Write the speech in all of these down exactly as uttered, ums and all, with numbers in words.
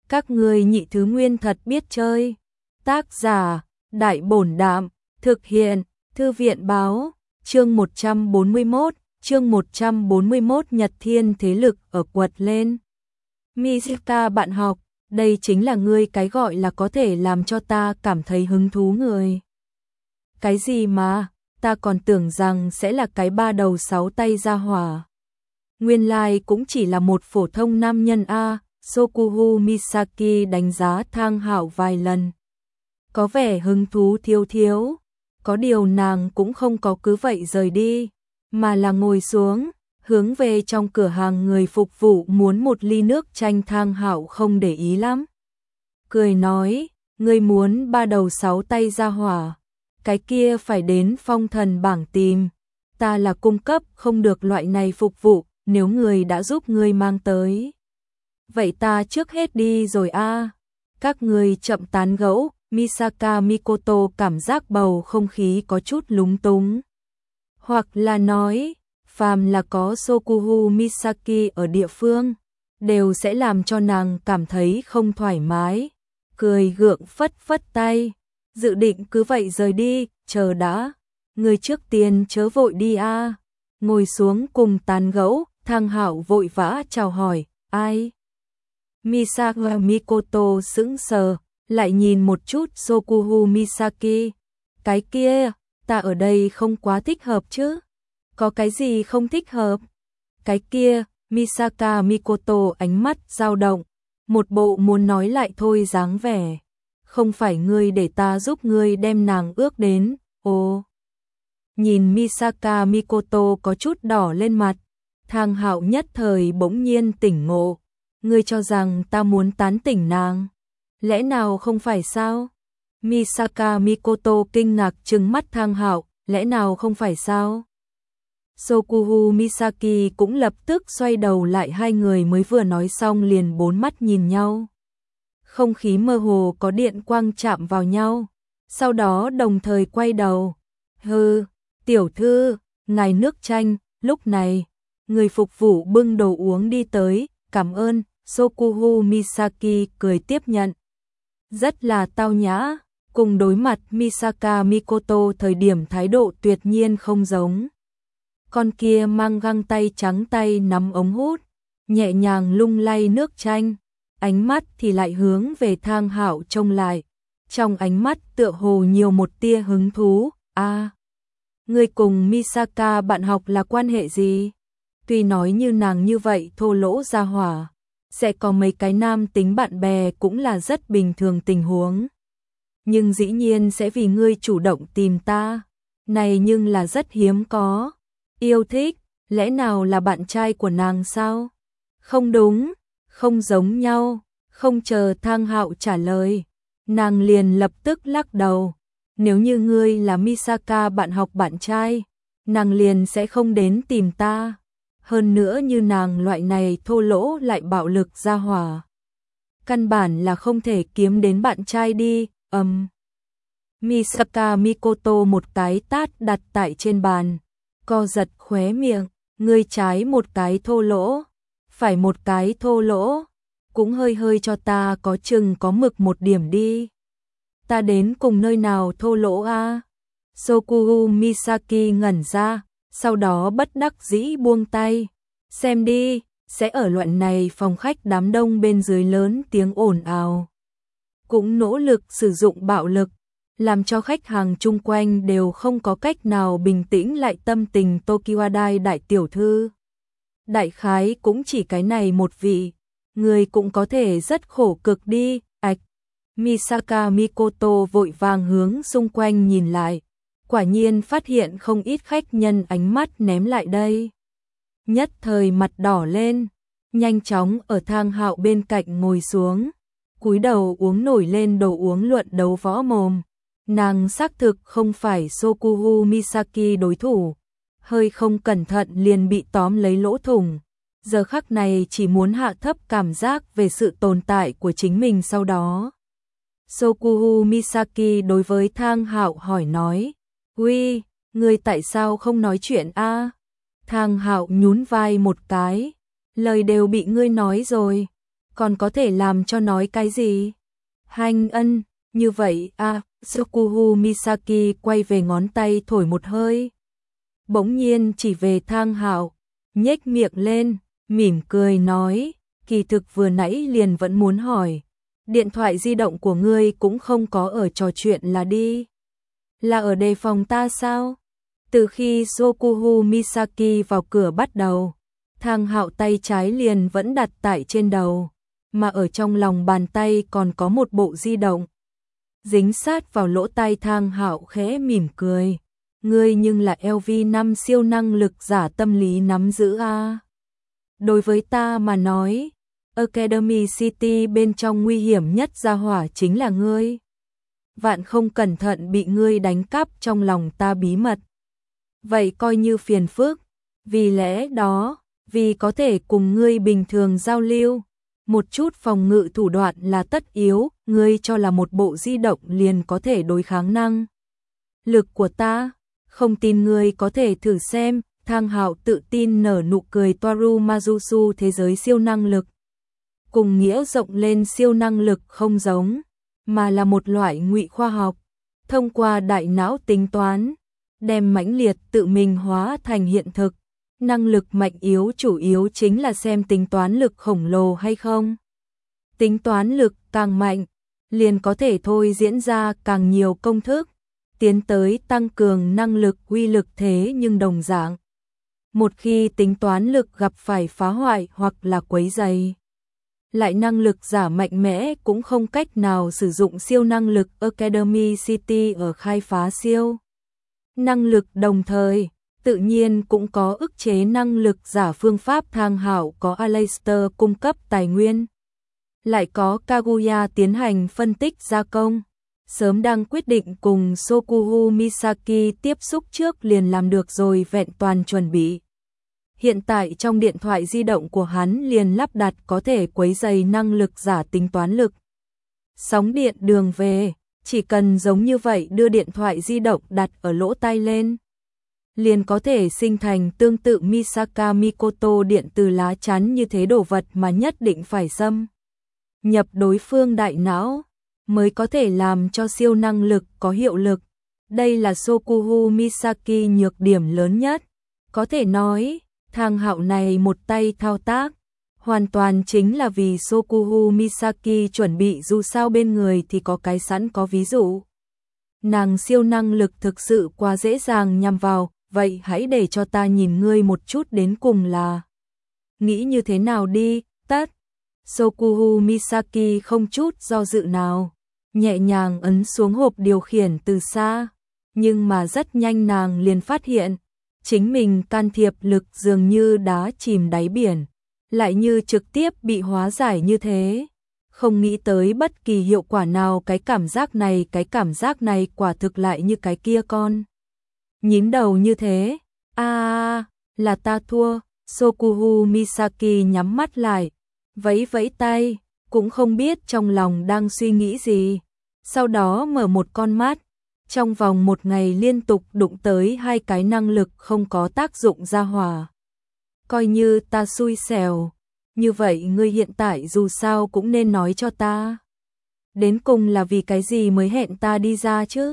Các ngươi nhị thứ nguyên thật biết chơi. Tác giả, Đại Bổn Đạm, thực hiện, Thư viện Báo, chương một trăm bốn mươi mốt, chương một trăm bốn mươi mốt Nhật Thiên thế lực ở quật lên. Misaka bạn học, đây chính là ngươi cái gọi là có thể làm cho ta cảm thấy hứng thú người. Cái gì mà, ta còn tưởng rằng sẽ là cái ba đầu sáu tay ra hỏa. Nguyên lai cũng chỉ là một phổ thông nam nhân a. Sokuhu Misaki đánh giá Thang Hạo vài lần. Có vẻ hứng thú thiếu thiếu, có điều nàng cũng không có cứ vậy rời đi, mà là ngồi xuống, hướng về trong cửa hàng người phục vụ muốn một ly nước chanh. Thang Hạo không để ý lắm. Cười nói, ngươi muốn ba đầu sáu tay ra hỏa, cái kia phải đến phong thần bảng tìm, ta là cung cấp không được loại này phục vụ, nếu người đã giúp ngươi mang tới. Vậy ta trước hết đi rồi a. À. Các người chậm tán gẫu. Misaka Mikoto cảm giác bầu không khí có chút lúng túng. Hoặc là nói, phàm là có Sokuhu Misaki ở địa phương, đều sẽ làm cho nàng cảm thấy không thoải mái. Cười gượng phất phất tay, dự định cứ vậy rời đi, chờ đã. Người trước tiên chớ vội đi a. À. Ngồi xuống cùng tán gẫu, Thang Hạo vội vã chào hỏi, ai? Misaka Mikoto sững sờ, lại nhìn một chút Sokuhu Misaki. Cái kia, ta ở đây không quá thích hợp chứ? Có cái gì không thích hợp? Cái kia, Misaka Mikoto ánh mắt dao động, một bộ muốn nói lại thôi dáng vẻ. Không phải ngươi để ta giúp ngươi đem nàng ước đến, ồ. Nhìn Misaka Mikoto có chút đỏ lên mặt, Thang Hạo nhất thời bỗng nhiên tỉnh ngộ. Ngươi cho rằng ta muốn tán tỉnh nàng? Lẽ nào không phải sao? Misaka Mikoto kinh ngạc trừng mắt Thang Hạo, lẽ nào không phải sao? Sokuhu Misaki cũng lập tức xoay đầu lại, hai người mới vừa nói xong liền bốn mắt nhìn nhau. Không khí mơ hồ có điện quang chạm vào nhau, sau đó đồng thời quay đầu. Hừ, tiểu thư, ngài nước chanh. Lúc này, người phục vụ bưng đồ uống đi tới, cảm ơn. Sokuhu Misaki cười tiếp nhận. Rất là tao nhã, cùng đối mặt Misaka Mikoto thời điểm thái độ tuyệt nhiên không giống. Con kia mang găng tay trắng tay nắm ống hút, nhẹ nhàng lung lay nước chanh, ánh mắt thì lại hướng về Thang Hạo trông lại. Trong ánh mắt tựa hồ nhiều một tia hứng thú. A, à, ngươi cùng Misaka bạn học là quan hệ gì? Tuy nói như nàng như vậy thô lỗ ra hỏa, sẽ có mấy cái nam tính bạn bè cũng là rất bình thường tình huống. Nhưng dĩ nhiên sẽ vì ngươi chủ động tìm ta, này nhưng là rất hiếm có. Yêu thích, lẽ nào là bạn trai của nàng sao? Không đúng, không giống nhau. Không chờ Thang Hạo trả lời, nàng liền lập tức lắc đầu. Nếu như ngươi là Misaka bạn học bạn trai, nàng liền sẽ không đến tìm ta. Hơn nữa như nàng loại này thô lỗ lại bạo lực ra hỏa, căn bản là không thể kiếm đến bạn trai đi. Ầm. Um. Misaka Mikoto một cái tát đặt tại trên bàn, co giật khóe miệng, ngươi trái một cái thô lỗ, phải một cái thô lỗ, cũng hơi hơi cho ta có chừng có mực một điểm đi. Ta đến cùng nơi nào thô lỗ a? À? Sokuhu Misaki ngẩn ra, sau đó bất đắc dĩ buông tay. Xem đi, sẽ ở loại này phòng khách đám đông bên dưới lớn tiếng ồn ào, cũng nỗ lực sử dụng bạo lực, làm cho khách hàng chung quanh đều không có cách nào bình tĩnh lại tâm tình. Tokiwadai đại tiểu thư, đại khái cũng chỉ cái này một vị, người cũng có thể rất khổ cực đi. Ạch. Misaka Mikoto vội vàng hướng xung quanh nhìn lại, quả nhiên phát hiện không ít khách nhân ánh mắt ném lại đây. Nhất thời mặt đỏ lên, nhanh chóng ở Thang Hạo bên cạnh ngồi xuống, cúi đầu uống nổi lên đồ uống luận đấu võ mồm. Nàng xác thực không phải Sokuhu Misaki đối thủ, hơi không cẩn thận liền bị tóm lấy lỗ thủng. Giờ khắc này chỉ muốn hạ thấp cảm giác về sự tồn tại của chính mình. Sau đó, Sokuhu Misaki đối với Thang Hạo hỏi nói, uy, ngươi tại sao không nói chuyện a? À? Thang Hạo nhún vai một cái, lời đều bị ngươi nói rồi, còn có thể làm cho nói cái gì? Hành ân, như vậy à, Sokuhu Misaki quay về ngón tay thổi một hơi. Bỗng nhiên chỉ về Thang Hạo, nhếch miệng lên, mỉm cười nói, kỳ thực vừa nãy liền vẫn muốn hỏi, điện thoại di động của ngươi cũng không có ở trò chuyện là đi. Là ở đề phòng ta sao? Từ khi Sokuhu Misaki vào cửa bắt đầu, Thang Hạo tay trái liền vẫn đặt tại trên đầu, mà ở trong lòng bàn tay còn có một bộ di động. Dính sát vào lỗ tai Thang Hạo khẽ mỉm cười. Ngươi nhưng là L V năm siêu năng lực giả tâm lý nắm giữ a. Đối với ta mà nói, Academy City bên trong nguy hiểm nhất gia hỏa chính là ngươi. Vạn không cẩn thận bị ngươi đánh cắp trong lòng ta bí mật. Vậy coi như phiền phức, vì lẽ đó, vì có thể cùng ngươi bình thường giao lưu, một chút phòng ngự thủ đoạn là tất yếu, ngươi cho là một bộ di động liền có thể đối kháng năng lực của ta, không tin ngươi có thể thử xem. Thang Hạo tự tin nở nụ cười. Toaru Majusu thế giới siêu năng lực cùng nghĩa rộng lên siêu năng lực không giống, mà là một loại ngụy khoa học, thông qua đại não tính toán, đem mãnh liệt tự mình hóa thành hiện thực. Năng lực mạnh yếu chủ yếu chính là xem tính toán lực khổng lồ hay không. Tính toán lực càng mạnh, liền có thể thôi diễn ra càng nhiều công thức, tiến tới tăng cường năng lực uy lực. Thế nhưng đồng dạng, một khi tính toán lực gặp phải phá hoại hoặc là quấy rầy, lại năng lực giả mạnh mẽ cũng không cách nào sử dụng siêu năng lực. Academy City ở khai phá siêu năng lực đồng thời, tự nhiên cũng có ức chế năng lực giả phương pháp. Thang Hạo có Aleister cung cấp tài nguyên, lại có Kaguya tiến hành phân tích gia công, sớm đang quyết định cùng Sokuhu Misaki tiếp xúc trước liền làm được rồi vẹn toàn chuẩn bị. Hiện tại trong điện thoại di động của hắn liền lắp đặt có thể quấy rầy năng lực giả tính toán lực. Sóng điện đường về, chỉ cần giống như vậy đưa điện thoại di động đặt ở lỗ tai lên, liền có thể sinh thành tương tự Misaka Mikoto điện từ lá chắn như thế. Đồ vật mà nhất định phải xâm nhập đối phương đại não mới có thể làm cho siêu năng lực có hiệu lực. Đây là Sokuhu Misaki nhược điểm lớn nhất. Có thể nói, Thang Hạo này một tay thao tác, hoàn toàn chính là vì Sokuhu Misaki chuẩn bị, dù sao bên người thì có cái sẵn có ví dụ. Nàng siêu năng lực thực sự quá dễ dàng nhằm vào, vậy hãy để cho ta nhìn ngươi một chút đến cùng là nghĩ như thế nào đi. Tất. Sokuhu Misaki không chút do dự nào, nhẹ nhàng ấn xuống hộp điều khiển từ xa, nhưng mà rất nhanh nàng liền phát hiện, chính mình can thiệp lực dường như đá chìm đáy biển, lại như trực tiếp bị hóa giải như thế. Không nghĩ tới bất kỳ hiệu quả nào. Cái cảm giác này, cái cảm giác này quả thực lại như cái kia con nhím đầu như thế. A à, là ta thua. Sokuhu Misaki nhắm mắt lại, vẫy vẫy tay, cũng không biết trong lòng đang suy nghĩ gì. Sau đó mở một con mắt, trong vòng một ngày liên tục đụng tới hai cái năng lực không có tác dụng ra hỏa. Coi như ta xui xẻo, như vậy ngươi hiện tại dù sao cũng nên nói cho ta. Đến cùng là vì cái gì mới hẹn ta đi ra chứ?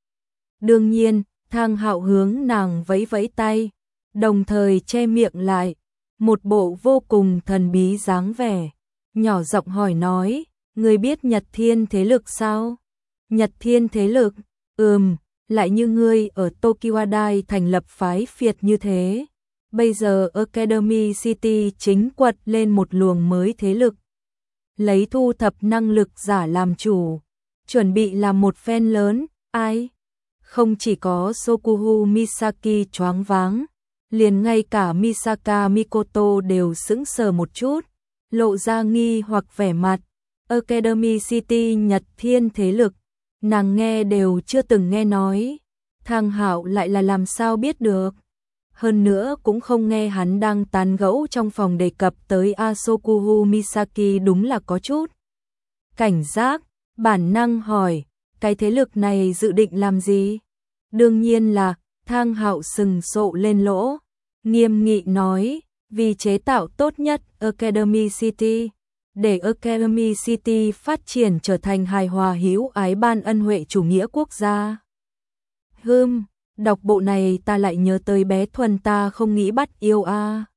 Đương nhiên, Thang Hạo hướng nàng vẫy vẫy tay, đồng thời che miệng lại, một bộ vô cùng thần bí dáng vẻ, nhỏ giọng hỏi nói, ngươi biết Nhật Thiên thế lực sao? Nhật Thiên thế lực? Ừm, lại như ngươi ở Tokiwadai thành lập phái phiệt như thế. Bây giờ Academy City chính quật lên một luồng mới thế lực, lấy thu thập năng lực giả làm chủ, chuẩn bị làm một phen lớn. Ai? Không chỉ có Sokuhu Misaki choáng váng, liền ngay cả Misaka Mikoto đều sững sờ một chút, lộ ra nghi hoặc vẻ mặt. Academy City Nhật Thiên thế lực, nàng nghe đều chưa từng nghe nói. Thang Hạo lại là làm sao biết được? Hơn nữa cũng không nghe hắn đang tán gẫu trong phòng đề cập tới Asokuhu Misaki, đúng là có chút cảnh giác, bản năng hỏi, cái thế lực này dự định làm gì? Đương nhiên là, Thang Hạo sừng sộ lên lỗ, nghiêm nghị nói, vì chế tạo tốt nhất Academy City, để Academy City phát triển trở thành hài hòa hữu ái ban ân huệ chủ nghĩa quốc gia. Hừm, đọc bộ này ta lại nhớ tới bé Thuần ta không nghĩ bắt yêu a.